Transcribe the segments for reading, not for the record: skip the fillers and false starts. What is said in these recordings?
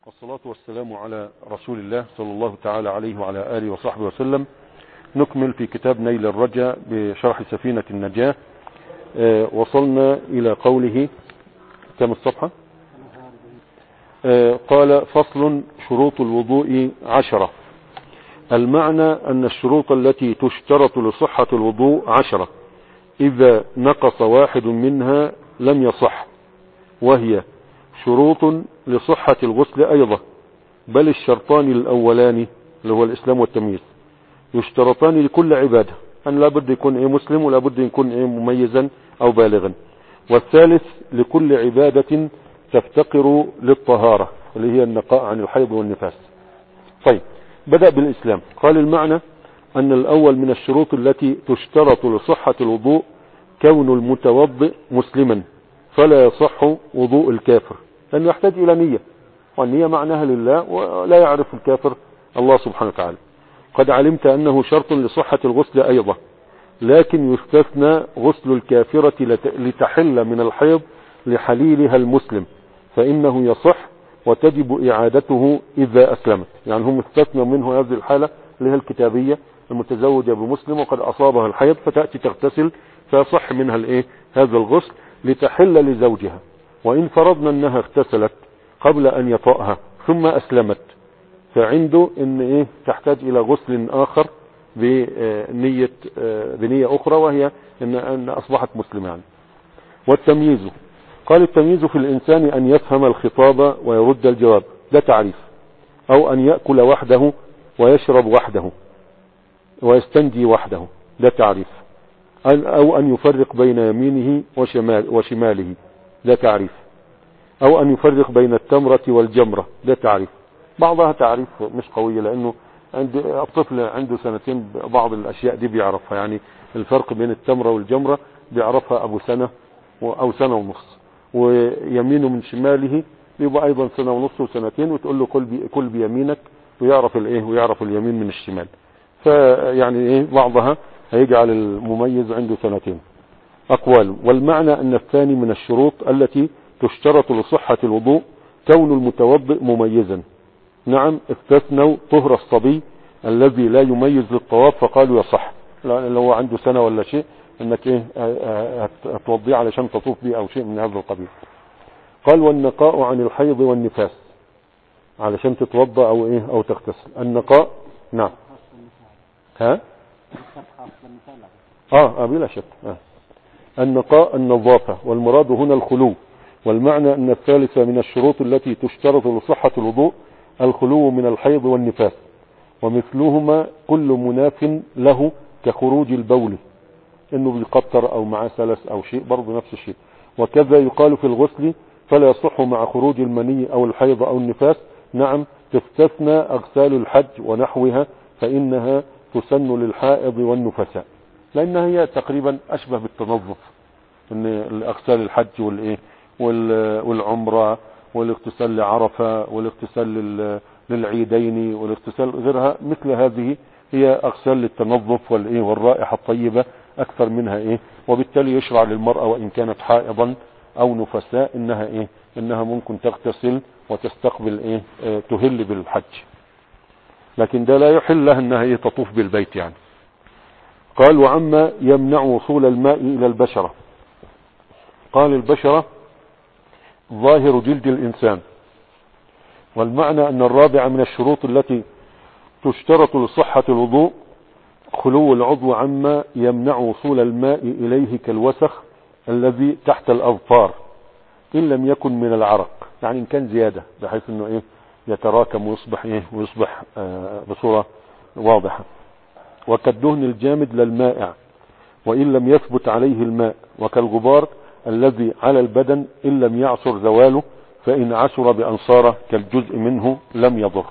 والصلاة والسلام على رسول الله صلى الله تعالى عليه وعلى آله وصحبه وسلم. نكمل في كتاب نيل الرجاء بشرح سفينة النجاة. وصلنا إلى قوله كم الصفحة؟ قال فصل شروط الوضوء 10. المعنى أن الشروط التي تشترط لصحة الوضوء 10، إذا نقص واحد منها لم يصح، وهي شروط لصحة الغسل أيضا، بل الشرطان الأولان اللي هو الإسلام والتمييز يشترطان لكل عبادة، أن لابد يكون مسلم ولابد يكون مميزا أو بالغا. والثالث لكل عبادة تفتقر للطهارة اللي هي النقاء عن الحيض والنفاس. طيب، بدأ بالإسلام. قال المعنى أن الأول من الشروط التي تشترط لصحة الوضوء كون المتوضئ مسلما، فلا يصح وضوء الكافر، لأنه يحتاج إلى نية، والنية معناها لله، ولا يعرف الكافر الله سبحانه وتعالى. قد علمت أنه شرط لصحة الغسل أيضا، لكن يستثنى غسل الكافرة لتحل من الحيض لحليلها المسلم، فإنه يصح وتجب إعادته إذا أسلمت. يعني هم استثنى منه هذه الحالة اللي هي الكتابية المتزوجة بمسلم وقد أصابها الحيض، فتأتي تغتسل فيصح منها هذا الغسل لتحل لزوجها. وإن فرضنا أنها اغتسلت قبل أن يطأها ثم أسلمت، فعنده إن تحتاج إلى غسل آخر بنية أخرى، وهي إن أصبحت مسلمة يعني. والتمييز، قال التمييز في الإنسان أن يفهم الخطاب ويرد الجواب، ده تعريف. أو أن يأكل وحده ويشرب وحده ويستنجي وحده، ده تعريف. أو أن يفرق بين يمينه وشماله، ده تعريف. أو أن يفرق بين التمرة والجمرة، ده تعريف. بعضها تعريف مش قوية، لأنه عند الطفل عنده سنتين بعض الأشياء دي بيعرفها، يعني الفرق بين التمرة والجمرة بيعرفها أبو سنة أو سنة ونص، ويمينه من شماله يبقى أيضا سنة ونص وسنتين، وتقول له كل بيمينك، ويعرف ويعرف اليمين من الشمال. فيعني بعضها هيجعل المميز عنده سنتين. أقوال. والمعنى أن الثاني من الشروط التي تشترط لصحة الوضوء كون المتوضئ مميزا. نعم، استثنوا طهر الصبي الذي لا يميز للطواف، فقالوا يصح لو هو عنده سنة ولا شيء، انك هتوضيه علشان تطوف به او شيء من هذا القبيل. قال والنقاء عن الحيض والنفاس، علشان تتوضا او تغتسل. النقاء، نعم، بلا شك. النقاء النظافة، والمراد هنا الخلو. والمعنى أن الثالثة من الشروط التي تشترط لصحة الوضوء الخلو من الحيض والنفاس، ومثلهما كل مناف له كخروج البول، انه بيقطر او معاه سلس او شيء، برضه نفس الشيء. وكذا يقال في الغسل فلا يصح مع خروج المني او الحيض او النفاس. نعم، تستثنى اغسال الحج ونحوها، فانها تسن للحائض والنفساء، لانها هي تقريبا اشبه بالتنظف، ان اغسال الحج والعمرة والاغتسال لعرفة والاغتسال للعيدين والاغتسال غيرها، مثل هذه هي اغسال للتنظف والرائحة الطيبة اكثر منها وبالتالي يشرع للمرأة وان كانت حائضا او نفساء انها ممكن تغتسل وتستقبل تهل بالحج، لكن ده لا يحل لها انها تطوف بالبيت يعني. قال وعما يمنع وصول الماء الى البشرة. قال البشرة ظاهر جلد الانسان. والمعنى ان الرابع من الشروط التي تشترط لصحة الوضوء خلو العضو عما يمنع وصول الماء إليه كالوسخ الذي تحت الأظفار، إن لم يكن من العرق، يعني إن كان زيادة بحيث أنه يتراكم ويصبح بصورة واضحة. وكالدهن الجامد للمائع وإن لم يثبت عليه الماء، وكالغبار الذي على البدن إن لم يعصر زواله، فإن عصر بأنصاره كالجزء منه لم يضر.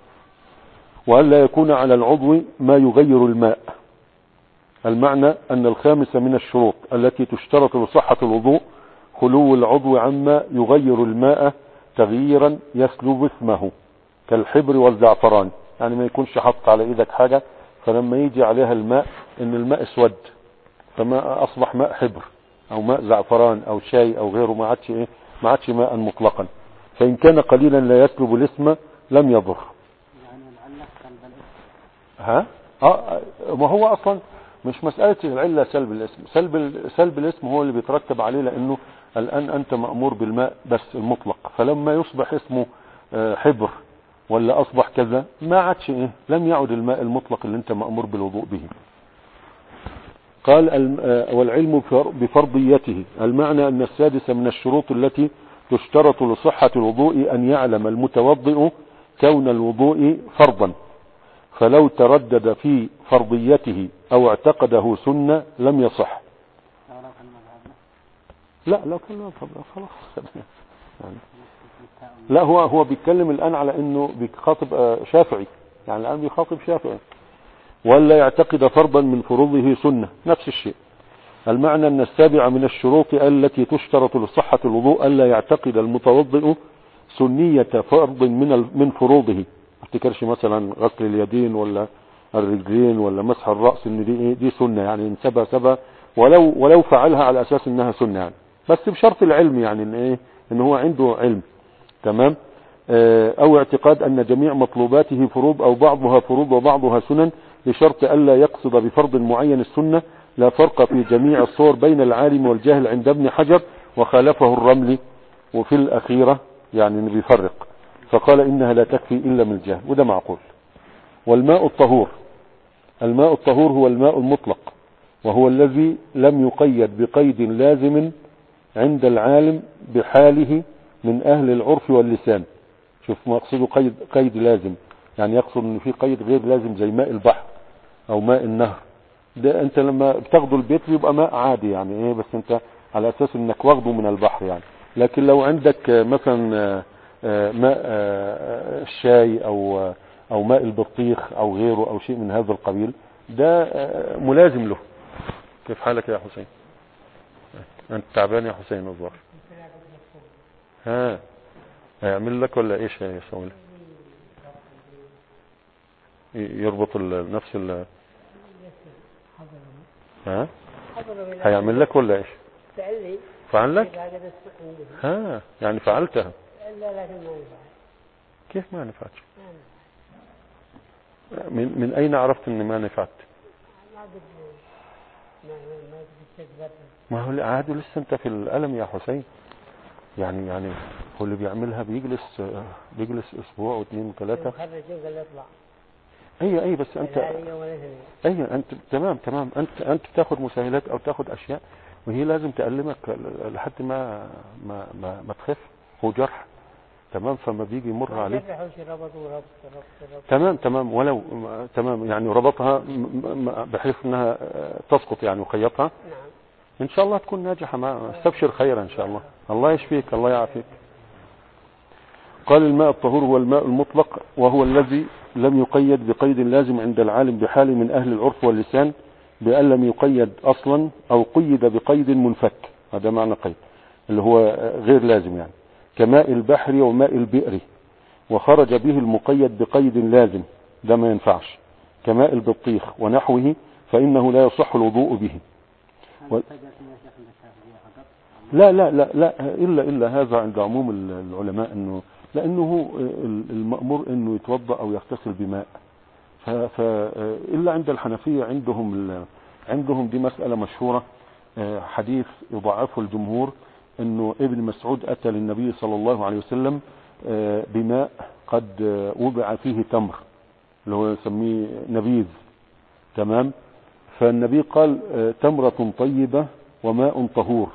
وألا يكون على العضو ما يغير الماء. المعنى أن الخامس من الشروط التي تشترط لصحة الوضوء خلو العضو عما يغير الماء تغييرا يسلب اسمه، كالحبر والزعفران، يعني ما يكونش حط على ايدك حاجة فلما يجي عليها الماء ان الماء اسود فما اصبح ماء حبر او ماء زعفران او شاي او غيره، ما عادش ماء مطلقا. فإن كان قليلا لا يسلب الاسم لم يضر. يعني العلة سلب الاسم. ها ما هو اصلا مش مسألة العلة سلب الاسم، سلب الاسم هو اللي بيترتب عليه، لانه الان انت مأمور بالماء بس المطلق، فلما يصبح اسمه حبر ولا اصبح كذا ما عادش لم يعد الماء المطلق اللي انت مأمور بالوضوء به. قال والعلم بفرضيته، المعنى ان السادس من الشروط التي تشترط لصحة الوضوء ان يعلم المتوضئ كون الوضوء فرضا، فلو تردد في فرضيته او اعتقده سنة لم يصح. لا لو كان مذهب خلاص يعني. لا هو بيتكلم الان على انه بيخاطب شافعي، يعني الان بيخاطب شافعي. ولا يعتقد فرضا من فروضه سنة، نفس الشيء. المعنى ان السابع من الشروط التي تشترط لصحة الوضوء الا يعتقد المتوضئ سنية فرض من فروضه، ما افتكرش مثلا غسل اليدين ولا الرجلين ولا مسح الرأس ان دي سنة، يعني ان سبى ولو فعلها على اساس انها سنة يعني، بس بشرط العلم، يعني ان هو عنده علم. تمام. او اعتقاد ان جميع مطلوباته فروض او بعضها فروض وبعضها سنن، بشرط الا يقصد بفرض معين السنة. لا فرق في جميع الصور بين العالم والجاهل عند ابن حجر، وخالفه الرملي وفي الاخيرة يعني بيفرق، فقال انها لا تكفي الا من الجهل، وده معقول. والماء الطهور، الماء الطهور هو الماء المطلق، وهو الذي لم يقيد بقيد لازم عند العالم بحاله من اهل العرف واللسان. شوف ما اقصده قيد لازم، يعني يقصد ان في قيد غير لازم زي ماء البحر او ماء النهر، ده انت لما بتاخده البيت بيبقى ماء عادي يعني بس انت على اساس انك واخده من البحر يعني. لكن لو عندك مثلا ماء الشاي او ماء البطيخ او غيره او شيء من هذا القبيل، ده ملازم له. كيف حالك يا حسين؟ انت تعبان يا حسين الظاهر؟ هيعمل لك ولا ايش يسوي لك؟ يربط نفس هيعمل لك ولا ايش؟ فعل لك؟ يعني فعلتها؟ لا لكن ما ينفع. كيف ما نفعتش؟ من اين عرفت ان ما نفعت؟ ما هو عادي لسه انت في الألم يا حسين، يعني هو اللي بيعملها بيجلس اسبوع واثنين وثلاثة. اي بس انت انت تمام انت بتاخد مسهلات او تاخد اشياء وهي لازم تألمك لحد ما تخف، هو جرح. تمام. فما بيجي يمر عليه تمام ولو تمام يعني ربطها بحيث انها تسقط يعني وخيطها. ان شاء الله تكون ناجحة، ما استبشر خيرا ان شاء الله. الله يشفيك، الله يعافيك. قال الماء الطهور هو الماء المطلق، وهو الذي لم يقيد بقيد لازم عند العالم بحال من اهل العرف واللسان، بأن لم يقيد اصلا او قيد بقيد منفك. هذا معنى قيد اللي هو غير لازم، يعني كماء البحر وماء البئر، وخرج به المقيد بقيد لازم، ده ما ينفعش. كماء البطيخ ونحوه فإنه لا يصح الوضوء به. لا إلا هذا عند عموم العلماء، لأنه المأمور أنه يتوضأ أو يغتسل بماء. إلا عند الحنفية عندهم دي مسألة مشهورة، حديث يضعفه الجمهور، أنه ابن مسعود أتى للنبي صلى الله عليه وسلم بماء قد وضع فيه تمر اللي هو يسميه نبيذ. تمام. فالنبي قال تمرة طيبة وماء طهور.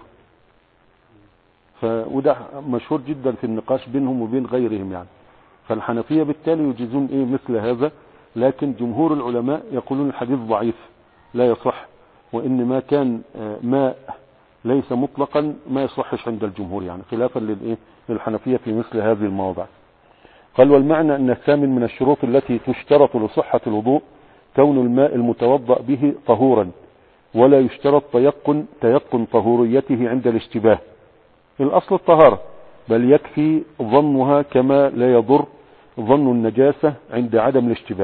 وده مشهور جدا في النقاش بينهم وبين غيرهم يعني. فالحنفية بالتالي يجيزون مثل هذا، لكن جمهور العلماء يقولون الحديث ضعيف لا يصح، وإن ما كان ماء ليس مطلقا ما يصحش عند الجمهور، يعني خلافا للحنفية في مثل هذه المواضع. قال والمعنى أن الثامن من الشروط التي تشترط لصحة الوضوء كون الماء المتوضأ به طهورا، ولا يشترط تيقن طهوريته عند الاشتباه. الأصل الطهارة، بل يكفي ظنها كما لا يضر ظن النجاسة عند عدم الاشتباه.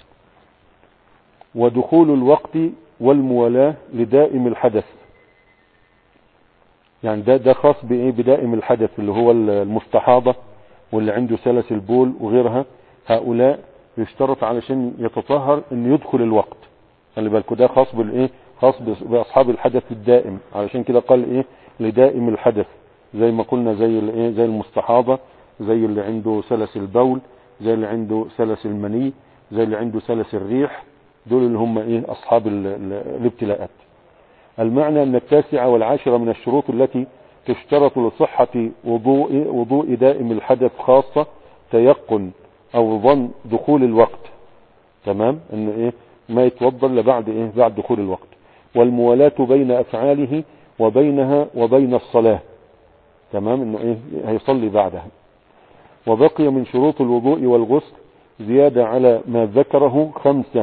ودخول الوقت والموالاة لدائم الحدث، يعني ده خاص بدائم الحدث اللي هو المستحاضة واللي عنده سلس البول وغيرها، هؤلاء يشترط علشان يتطهر ان يدخل الوقت. خلي بالكوا ده خاص بالايه، خاص باصحاب الحدث الدائم، علشان كده قال ايه لدائم الحدث، زي ما قلنا زي الايه، زي المستحاضة، زي اللي عنده سلس البول، زي اللي عنده سلس المني، زي اللي عنده سلس الريح، دول اللي هم ايه اصحاب الابتلاءات. المعنى ان 9 و10 من الشروط التي تشترط لصحة وضوء دائم الحدث، خاصة تيقن او ظن دخول الوقت. تمام، ان ايه ما يتوضا الا بعد ايه، بعد دخول الوقت. والموالاة بين افعاله وبينها وبين الصلاة. تمام، انه ايه هيصلي بعدها. وبقي من شروط الوضوء والغسل زيادة على ما ذكره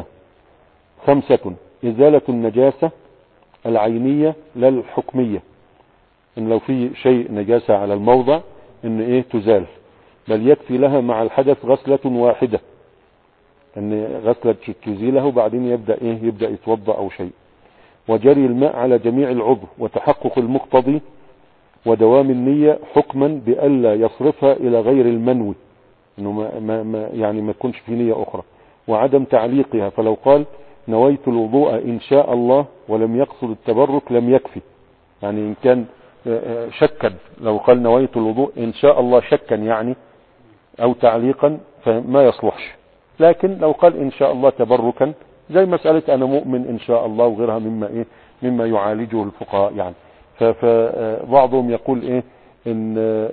5. ازالة النجاسة العينية لا الحكمية، ان لو في شيء نجاسة على الموضع ان ايه تزال، بل يكفي لها مع الحدث غسلة واحدة، ان غسلة تزيله وبعدين يبدأ يتوضأ او شيء. وجري الماء على جميع العضو، وتحقق المقتضي، ودوام النية حكما بألا يصرفها الى غير المنوي، انه ما يكونش في نية اخرى. وعدم تعليقها، فلو قال نويت الوضوء ان شاء الله ولم يقصد التبرك لم يكفي. يعني ان كان شكا، لو قال نويت الوضوء ان شاء الله شكا يعني او تعليقا فما يصلحش. لكن لو قال ان شاء الله تبركا، زي مسألة انا مؤمن ان شاء الله وغيرها مما يعالجه الفقهاء يعني. فبعضهم يقول ان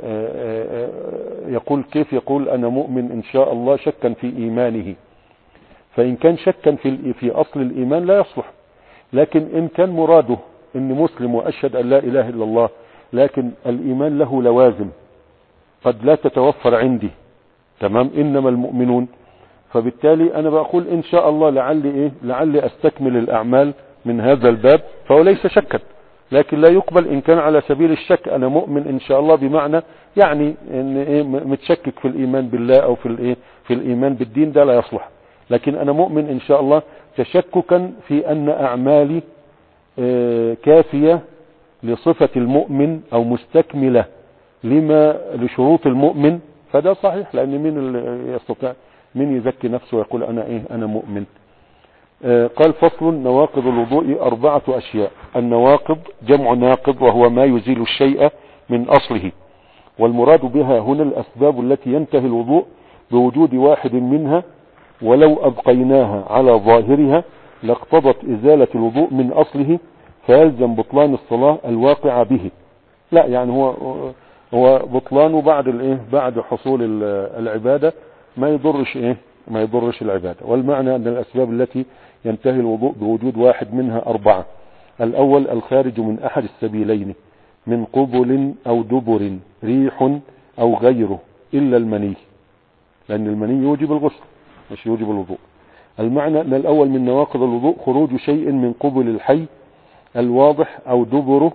يقول كيف يقول انا مؤمن ان شاء الله شكا في ايمانه. فان كان شكا في اصل الايمان لا يصلح. لكن ان كان مراده ان مسلم واشهد ان لا اله الا الله، لكن الايمان له لوازم قد لا تتوفر عندي، تمام، انما المؤمنون، فبالتالي انا بقول ان شاء الله لعلي استكمل الاعمال من هذا الباب، فهو ليس شكا. لكن لا يقبل ان كان على سبيل الشك، انا مؤمن ان شاء الله بمعنى يعني ان متشكك في الايمان بالله او في الايمان بالدين، ده لا يصلح. لكن انا مؤمن ان شاء الله تشككا في ان اعمالي كافية لصفة المؤمن او مستكملة لشروط المؤمن، فده صحيح. لان مين اللي يستطيع، مين يزكي نفسه ويقول انا مؤمن. قال فصل نواقض الوضوء 4 أشياء. النواقض جمع ناقض، وهو ما يزيل الشيء من أصله، والمراد بها هنا الأسباب التي ينتهي الوضوء بوجود واحد منها، ولو أبقيناها على ظاهرها لاقتضت إزالة الوضوء من أصله، فيلزم بطلان الصلاة الواقعة به. لا يعني هو بطلانه بعد حصول العبادة، ما يضرش العبادة. والمعنى أن الأسباب التي ينتهي الوضوء بوجود واحد منها 4. الأول الخارج من أحد السبيلين، من قبل أو دبر، ريح أو غيره، إلا المني، لأن المني يوجب الغسل مش يوجب الوضوء. المعنى أن الأول من نواقض الوضوء خروج شيء من قبل الحي الواضح أو دبره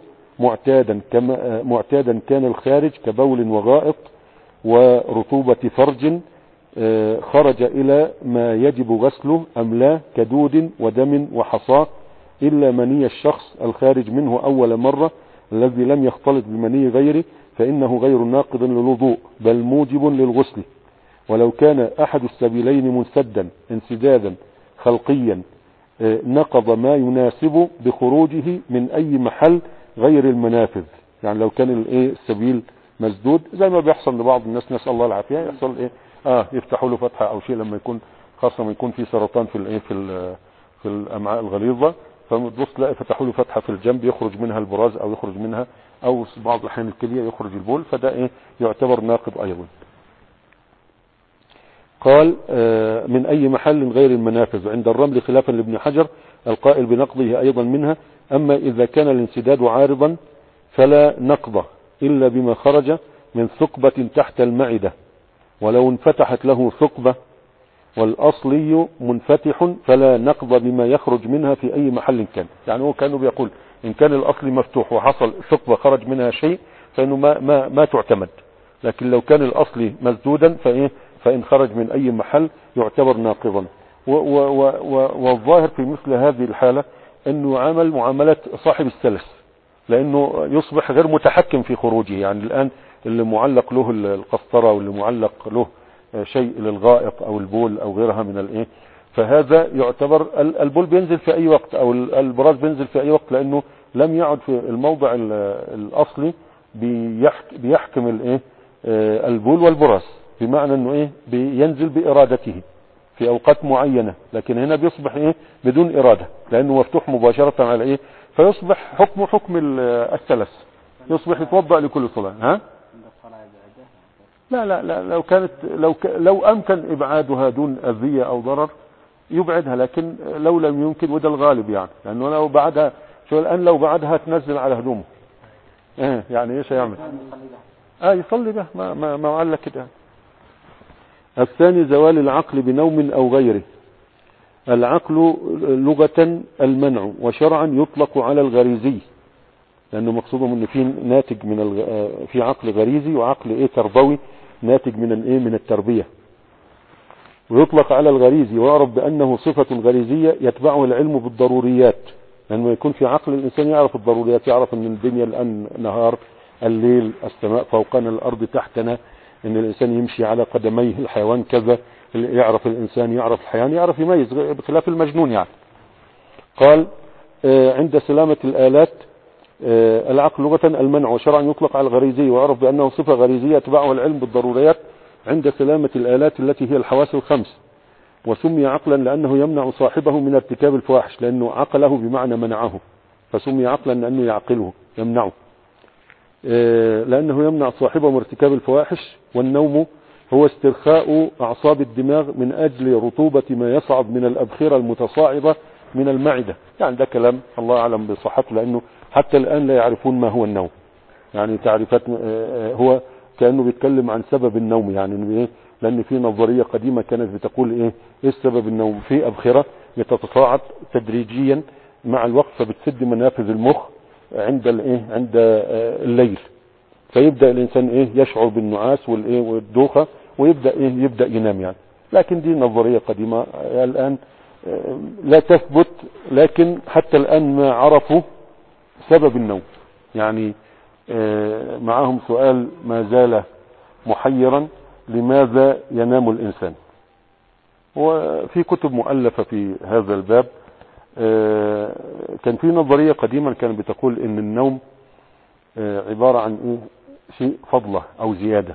معتادا كان الخارج كبول وغائط ورطوبة فرج، خرج إلى ما يجب غسله أم لا، كدود ودم وحصاة، إلا مني الشخص الخارج منه أول مرة الذي لم يختلط بمني غيره، فإنه غير ناقض للوضوء بل موجب للغسل. ولو كان أحد السبيلين منسدا انسدادا خلقيا نقض ما يناسب بخروجه من أي محل غير المنافذ. يعني لو كان السبيل مسدود زي ما بيحصل لبعض الناس، نسأل الله العافية، يحصل يفتحوا له فتحة او شيء لما يكون، خاصة ما يكون في سرطان في الامعاء الغليظة، فبتبص تلاقي فتحوا له فتحة في الجنب يخرج منها البراز او يخرج منها، او بعض الاحيان الكلية يخرج البول، فده يعتبر ناقض ايضا. قال من اي محل غير المنافذ عند الرمل، خلافا لابن حجر القائل بنقضه ايضا منها. اما اذا كان الانسداد عارضا فلا نقض الا بما خرج من ثقبة تحت المعدة، ولو انفتحت له ثقبة والاصلي منفتح فلا نقض بما يخرج منها في اي محل كان. يعني هو كانوا بيقول ان كان الاصلي مفتوح وحصل ثقبة خرج منها شيء فانه ما تعتمد، لكن لو كان الاصلي مسدودا فان خرج من اي محل يعتبر ناقضا. والظاهر في مثل هذه الحالة انه يعامل معاملة صاحب السلس، لانه يصبح غير متحكم في خروجه. يعني الان اللي معلق له القسطرة واللي معلق له شيء للغائط او البول او غيرها من الايه، فهذا يعتبر البول بينزل في اي وقت او البراز بينزل في اي وقت، لانه لم يعد في الموضع الاصلي بيحكم الايه البول والبراز، بمعنى انه ايه بينزل بارادته في اوقات معينة، لكن هنا بيصبح ايه بدون ارادة لانه مفتوح مباشرة على ايه، فيصبح حكم الثلاث، يصبح يتوضأ لكل صلاة. ها لا لو كانت لو امكن ابعادها دون اذية او ضرر يبعدها، لكن لو لم يمكن وده الغالب يعني، لانه لو بعدها شو الان لو بعدها تنزل على هدومه يعني ايش يعمل؟ يصلي به ما قال لك كده. الثاني زوال العقل بنوم او غيره. العقل لغة المنع، وشرعا يطلق على الغريزي، لانه مقصودهم ان في ناتج من في عقل غريزي وعقل ايه تربوي ناتج من الايه من التربية، ويطلق على الغريزي ويعرف بانه صفة غريزية يتبعه العلم بالضروريات، لانه يكون في عقل الانسان يعرف الضروريات، يعرف ان الدنيا الان نهار، الليل، السماء فوقنا، الارض تحتنا، ان الانسان يمشي على قدميه، الحيوان كذا، يعرف الانسان، يعرف الحيوان، يعرف يميز بخلاف المجنون يعني. قال عند سلامة الآلات العقل لغة المنع، وشرعا يطلق على الغريزي ويعرف بأنه صفة غريزية يتبعها العلم بالضروريات عند سلامة الآلات التي هي الحواس الخمس، وسمي عقلا لأنه يمنع صاحبه من ارتكاب الفواحش، لأنه عقله بمعنى منعه، فسمي عقلا لأنه يعقله يمنعه، لأنه يمنع صاحبه من ارتكاب الفواحش. والنوم هو استرخاء أعصاب الدماغ من أجل رطوبة ما يصعد من الأبخرة المتصاعدة من المعدة، يعني ده كلام الله أعلم بصحته، لأنه حتى الآن لا يعرفون ما هو النوم، يعني تعريفات هو كأنه بيتكلم عن سبب النوم، يعني لأن في نظرية قديمة كانت بتقول إيه السبب النوم، في أبخرة بتتصاعد تدريجيا مع الوقت فبتسد منافذ المخ عند عند الليل، فيبدأ الإنسان يشعر بالنعاس والدوخة ويبدأ يبدأ ينام يعني. لكن دي نظرية قديمة الآن لا تثبت، لكن حتى الآن ما عرفوا سبب النوم يعني. معهم سؤال ما زال محيرا، لماذا ينام الإنسان؟ وفي كتب مؤلفة في هذا الباب. كان في نظرية قديما كانت بتقول ان النوم عبارة عن شيء فضلة او زيادة،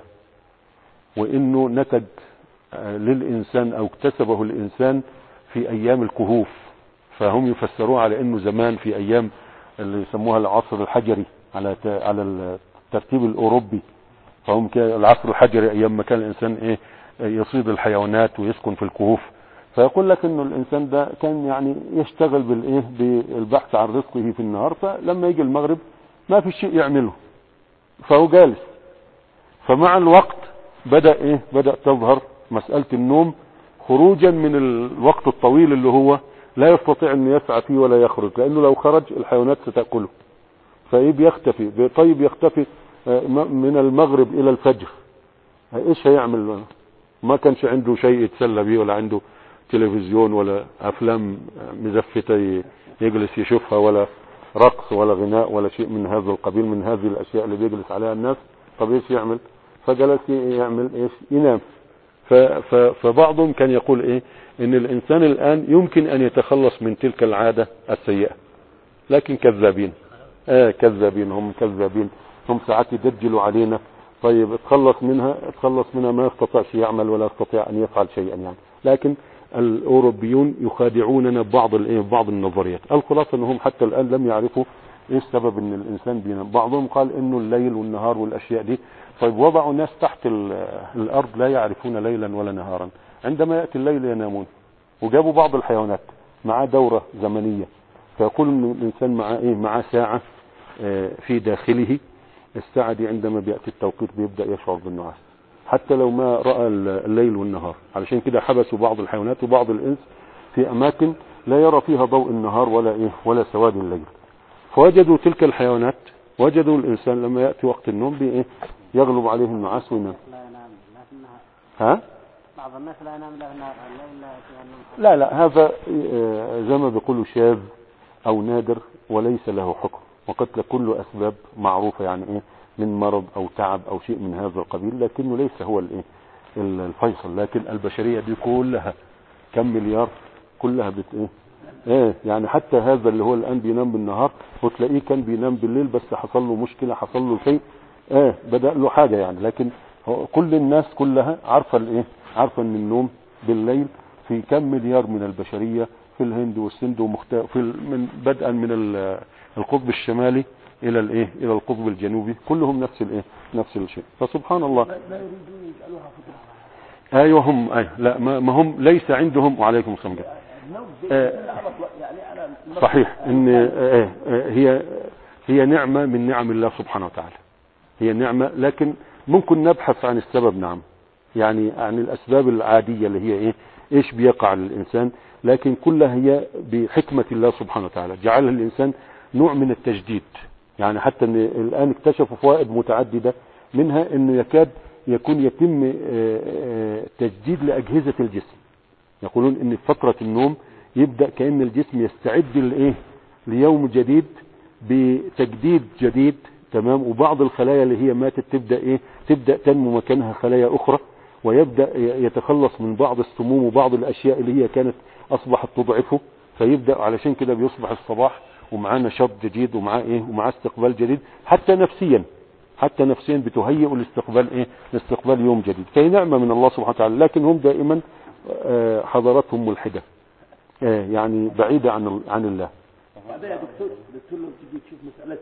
وانه نتج للانسان او اكتسبه الانسان في ايام الكهوف، فهم يفسروه على انه زمان في ايام اللي يسموها العصر الحجري على الترتيب الاوروبي، فهم العصر الحجري ايام ما كان الانسان يصيد الحيوانات ويسكن في الكهوف، فيقول لك انه الانسان ده كان يعني يشتغل بالبحث عن رزقه في النهار، فلما يجي المغرب ما في شيء يعمله فهو جالس، فمع الوقت بدأ تظهر مسألة النوم خروجا من الوقت الطويل اللي هو لا يستطيع ان يسعى فيه ولا يخرج، لانه لو خرج الحيوانات ستأكله، بيختفي. طيب يختفي من المغرب الى الفجر، ايش هيعمل؟ ما كانش عنده شيء يتسلى به، ولا عنده تلفزيون ولا افلام مزفتة يجلس يشوفها، ولا رقص ولا غناء ولا شيء من هذا القبيل من هذه الاشياء اللي بيجلس عليها الناس. طب ايش يعمل؟ فجلس يعمل ينام. فبعضهم كان يقول ان الانسان الان يمكن ان يتخلص من تلك العادة السيئة، لكن كذابين. كذابين، هم كذابين، هم ساعات يدجلوا علينا. طيب اتخلص منها ما يستطيعش يعمل ولا يستطيع ان يفعل شيئا يعني. لكن الاوروبيون يخادعوننا بعض النظريات. الخلاصة انهم حتى الان لم يعرفوا ايش سبب ان الانسان بينام. بعضهم قال انه الليل والنهار والاشياء دي. طيب وضعوا ناس تحت الارض لا يعرفون ليلا ولا نهارا، عندما يأتي الليل ينامون، وجابوا بعض الحيوانات معاه دورة زمنية، فيقول ان الانسان معاه ساعة في داخله، الساعة دي عندما بيأتي التوقيت بيبدأ يشعر بالنعاس حتى لو ما رأى الليل والنهار. علشان كده حبسوا بعض الحيوانات وبعض الإنس في أماكن لا يرى فيها ضوء النهار ولا سواد الليل، فوجدوا تلك الحيوانات، وجدوا الإنسان لما يأتي وقت النوم يغلب عليه النعاس وينام. ها؟ بعض الناس لا ينام لا الليل لا هذا زي ما بيقولوا شاذ أو نادر وليس له حكم، وقد كل أسباب معروفة يعني من مرض او تعب او شيء من هذا القبيل، لكنه ليس هو الفيصل. لكن البشرية دي كلها كم مليار، كلها يعني حتى هذا اللي هو الان بينام بالنهار وتلاقيه كان بينام بالليل، بس حصل له مشكلة، حصل له شيء بدأ له حاجة يعني. لكن كل الناس كلها عارفة عارفة ان النوم بالليل في كم مليار من البشرية في الهند والسند من بدءا من القطب الشمالي الى الى القطب الجنوبي، كلهم نفس الشيء. فسبحان الله. لا يريدون يجعلوها فتنة. ايوه هم لا ما هم ليس عندهم. وعليكم السلام. صحيح ان هي نعمة من نعم الله سبحانه وتعالى، هي نعمة، لكن ممكن نبحث عن السبب. نعم، يعني عن الاسباب العادية اللي هي ايش بيقع للانسان، لكن كلها هي بحكمة الله سبحانه وتعالى. جعلها الانسان نوع من التجديد، يعني حتى ان الان اكتشفوا فوائد متعددة، منها انه يكاد يتم تجديد لاجهزة الجسم. يقولون ان فترة النوم يبدأ كأن الجسم يستعد ليوم جديد بتجديد جديد، تمام. وبعض الخلايا اللي هي ماتت تبدأ تنمو مكانها خلايا اخرى، ويبدأ يتخلص من بعض السموم وبعض الاشياء اللي هي كانت اصبحت تضعفه. فيبدأ علشان كده بيصبح الصباح ومعاه نشاط جديد ومعاه استقبال جديد، حتى نفسيا بتهيئ لاستقبال يوم جديد. فهي نعمة من الله سبحانه وتعالى، لكن هم دائما حضارتهم ملحدة، يعني بعيدة عن الله. هذا يا دكتور لو تجي تشوف مسألة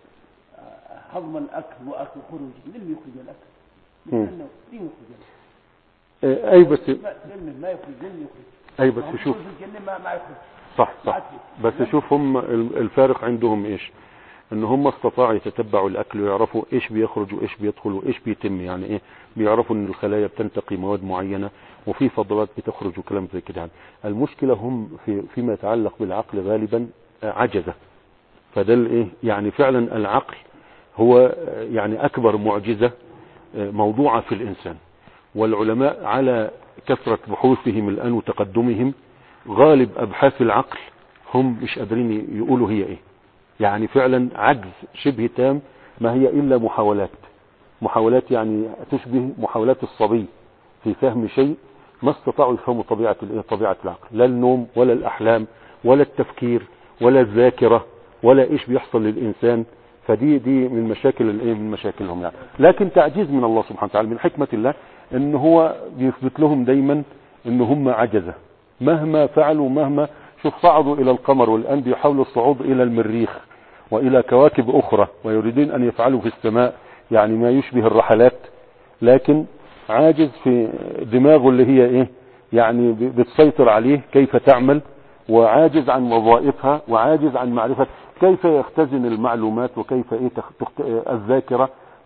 هضم الأكل وأكل خروج، من يخرج الأكل؟ لأنه مين يخرج الأكل؟ أي بس ما يخرج، من يخرج؟ أي بس شوف ما يخرج. صح. بس شوف هم الفارق عندهم ايش؟ ان هم استطاعوا يتتبعوا الاكل ويعرفوا ايش بيخرج وايش بيدخل وايش بيتم، يعني بيعرفوا ان الخلايا بتنتقي مواد معينة وفي فضلات بتخرج وكلام زي كده. يعني المشكلة هم فيما يتعلق بالعقل غالبا عجزة. فده يعني فعلا العقل هو يعني اكبر معجزة موضوعة في الانسان، والعلماء على كثرة بحوثهم الان وتقدمهم غالب ابحاث العقل هم مش قادرين يقولوا هي ايه. يعني فعلا عجز شبه تام، ما هي الا محاولات يعني تشبه محاولات الصبي في فهم شيء، ما استطاعوا يفهموا طبيعة العقل، لا النوم ولا الاحلام ولا التفكير ولا الذاكرة ولا ايش بيحصل للانسان. فدي من مشاكل من مشاكلهم يعني. لكن تعجيز من الله سبحانه وتعالى، من حكمة الله ان هو بيثبت لهم دايما ان هم عجزة مهما فعلوا. مهما شوف صعدوا الى القمر، والان بيحاولوا الصعود الى المريخ والى كواكب اخرى، ويريدون ان يفعلوا في السماء يعني ما يشبه الرحلات، لكن عاجز في دماغه اللي هي يعني بتسيطر عليه كيف تعمل، وعاجز عن وظائفها، وعاجز عن معرفة كيف يختزن المعلومات، وكيف الذاكرة،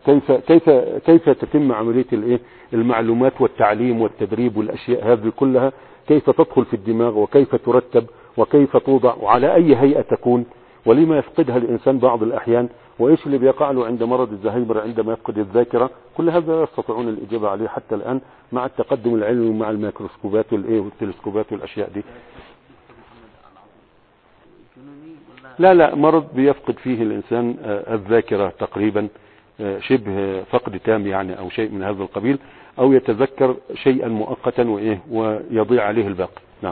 كيف تتم عملية المعلومات والتعليم والتدريب والاشياء هذه كلها، كيف تدخل في الدماغ وكيف ترتب وكيف توضع وعلى اي هيئة تكون، ولما يفقدها الانسان بعض الاحيان، وايش اللي بيقع له عند مرض الزهايمر عندما يفقد الذاكرة. كل هذا يستطيعون الاجابة عليه حتى الان مع التقدم العلمي ومع الميكروسكوبات والتلسكوبات والاشياء دي. لا مرض بيفقد فيه الانسان الذاكرة تقريبا شبه فقد تام يعني، او شيء من هذا القبيل، او يتذكر شيئا مؤقتا ويضيع عليه الباقي. نعم.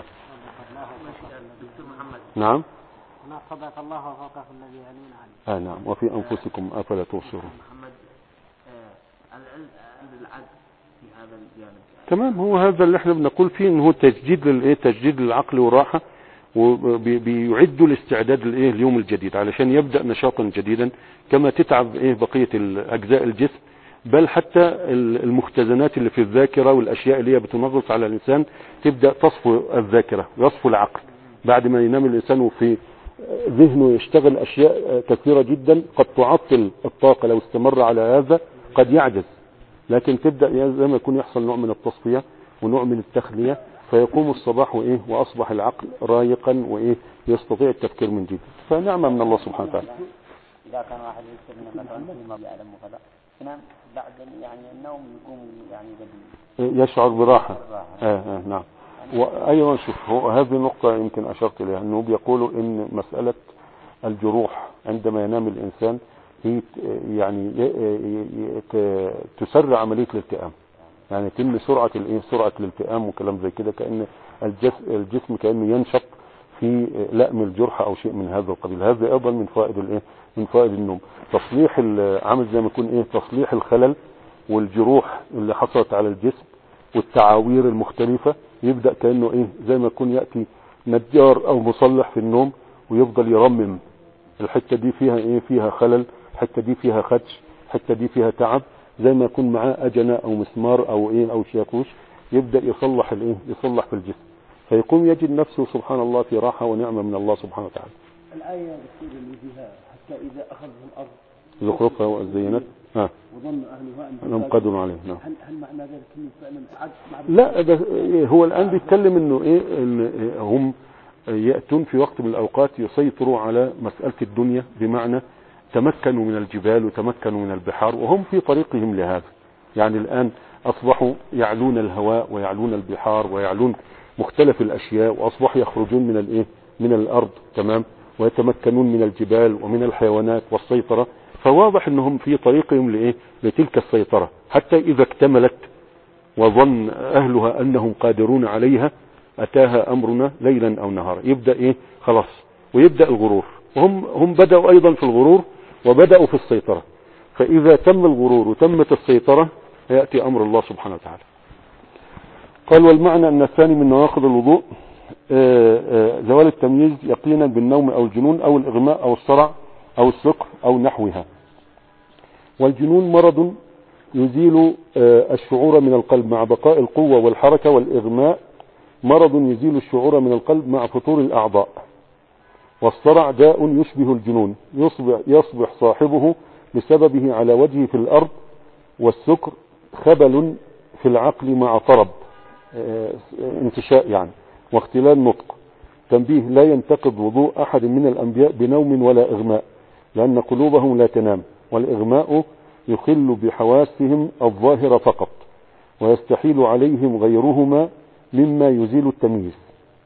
نعم. صدق الله وفوقه الذي يعنون عليه. نعم. وفي انفسكم افلا تبصرون. محمد العلم عند العجز في هذا الجانب. تمام، هو هذا اللي احنا بنقول فيه، ان هو تجديد للعقل وراحة، وبيعدوا الاستعداد اليوم الجديد علشان يبدأ نشاطا جديدا، كما تتعب بقية اجزاء الجسم، بل حتى المختزنات اللي في الذاكرة والاشياء اللي هي بتنغص على الانسان تبدأ تصفو الذاكرة ويصفو العقل بعد ما ينام الانسان، وفي ذهنه يشتغل اشياء كثيرة جدا قد تعطل الطاقة. لو استمر على هذا قد يعجز، لكن تبدأ زي ما يكون يحصل نوع من التصفية ونوع من التخلية، فيقوم الصباح واصبح العقل رايقا يستطيع التفكير من جديد. فنعمة من الله سبحانه وتعالى. إذا كان واحد يستغنى مثلا ما يعلم كذا ينام بعد يعني النوم يقوم يعني بدري يشعر براحة. نعم. وأيضا شوف، هو هذه النقطة يمكن أشرت إليها، أنه بيقولوا إن مسألة الجروح عندما ينام الإنسان هي يعني تسرع عملية الالتئام، يعني يتم سرعة سرعة الالتئام وكلام زي كده، كأن الجسم كأنه ينشط في لأم الجرح او شيء من هذا القبيل. هذا ايضا من فوائد من فوائد النوم. تصليح عامل زي ما يكون تصليح الخلل والجروح اللي حصلت على الجسم والتعاوير المختلفة. يبدأ كأنه زي ما يكون يأتي نجار او مصلح في النوم ويفضل يرمم الحتة دي فيها فيها خلل، الحتة دي فيها خدش، الحتة دي فيها تعب، زي ما يكون معاه أجنة او مسمار او شاكوش، يبدأ يصلح يصلح في الجسم، فيقوم يجد نفسه سبحان الله في راحة ونعمة من الله سبحانه وتعالى. الآية اللي فيها حتى إذا أخذهم الأرض زخرفها وزينت وظن أهلها أنهم قادرون عليه. نعم. هل معنى ذلك أنه فعلا عجز؟ لا، هو الآن بيتكلم إنه إن هم يأتون في وقت من الأوقات يسيطروا على مسألة الدنيا، بمعنى تمكنوا من الجبال وتمكنوا من البحار وهم في طريقهم لهذا. يعني الآن أصبحوا يعلون الهواء ويعلون البحار ويعلون مختلف الأشياء، وأصبحوا يخرجون من الأرض، تمام، ويتمكنون من الجبال ومن الحيوانات والسيطرة. فواضح أنهم في طريقهم لتلك السيطرة، حتى إذا اكتملت وظن أهلها أنهم قادرون عليها أتاها أمرنا ليلا أو نهارا. يبدأ خلاص، ويبدأ الغرور، هم بدأوا أيضا في الغرور وبدأوا في السيطرة. فإذا تم الغرور وتمت السيطرة يأتي أمر الله سبحانه وتعالى. قال والمعنى أن الثاني من نواقض الوضوء زوال التمييز يقينا بالنوم أو الجنون أو الإغماء أو الصرع أو السكر أو نحوها. والجنون مرض يزيل الشعور من القلب مع بقاء القوة والحركة، والإغماء مرض يزيل الشعور من القلب مع فتور الأعضاء. والصرع داء يشبه الجنون يصبح صاحبه بسببه على وجهه في الأرض. والسكر خبل في العقل مع طرب انتشاء يعني واختلال نطق. تنبيه: لا ينتقض وضوء أحد من الأنبياء بنوم ولا إغماء، لأن قلوبهم لا تنام، والإغماء يخل بحواسهم الظاهرة فقط، ويستحيل عليهم غيرهما مما يزيل التمييز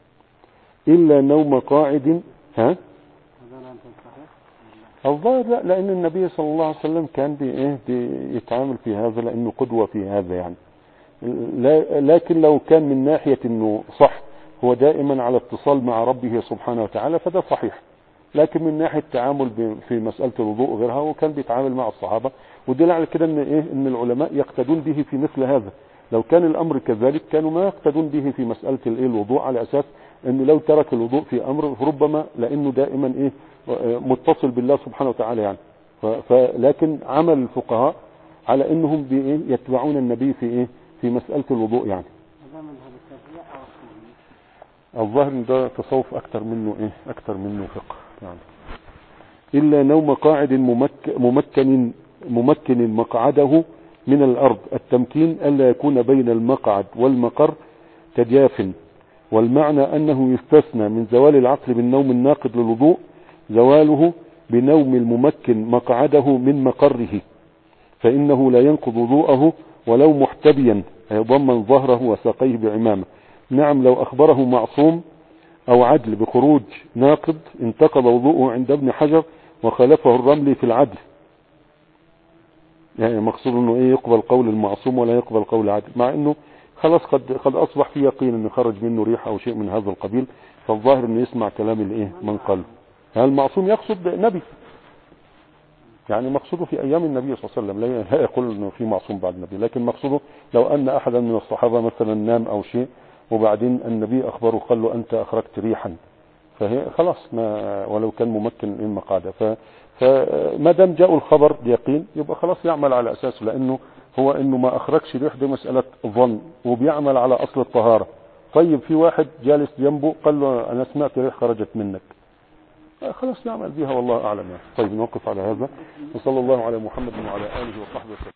إلا نوم قاعد. الظاهر لا، لأن النبي صلى الله عليه وسلم كان بيتعامل في هذا لأنه قدوة في هذا يعني. لكن لو كان من ناحية أنه صح هو دائما على اتصال مع ربه سبحانه وتعالى فده صحيح، لكن من ناحية التعامل في مسألة الوضوء وغيرها هو كان بيتعامل مع الصحابة، ودل على كده ان العلماء يقتدون به في مثل هذا. لو كان الامر كذلك كانوا ما يقتدون به في مسألة الوضوء، على اساس انه لو ترك الوضوء في امر ربما لانه دائما متصل بالله سبحانه وتعالى يعني. لكن عمل الفقهاء على انهم يتبعون النبي في مسألة الوضوء يعني. الظاهر ان ده تصوف اكتر منه فقه يعني. الا نوم قاعد ممكن مقعده من الارض. التمكين الا يكون بين المقعد والمقر تجاف. والمعنى انه يستثنى من زوال العقل بالنوم الناقض للوضوء زواله بنوم الممكن مقعده من مقره، فانه لا ينقض وضوءه ولو محتبيا يضمن ظهره وساقيه بعمامه. نعم، لو اخبره معصوم او عدل بخروج ناقض انتقض وضوءه عند ابن حجر وخالفه الرملي في العدل. يعني مقصود انه يقبل قول المعصوم ولا يقبل قول العدل، مع انه خلاص قد اصبح في يقين انه خرج منه ريح او شيء من هذا القبيل، فالظاهر انه يسمع كلام من قال. المعصوم يقصد نبي، يعني مقصوده في ايام النبي صلى الله عليه وسلم، لا يقول انه في معصوم بعد النبي، لكن مقصوده لو ان احدا من الصحابة مثلا نام او شيء وبعدين النبي اخبره قال له انت اخرجت ريحا، فهي خلاص ما ولو كان ممكن من مقعده. فما دام جاءوا الخبر بيقين يبقى خلاص يعمل على اساسه، لانه هو انه ما اخرجش ريح دي مسألة ظن وبيعمل على اصل الطهارة. طيب في واحد جالس جنبه قال له انا سمعت ريح خرجت منك، خلاص يعمل بها والله اعلم يعني. طيب نوقف على هذا، وصلى الله على محمد وعلى اله وصحبه وسلم.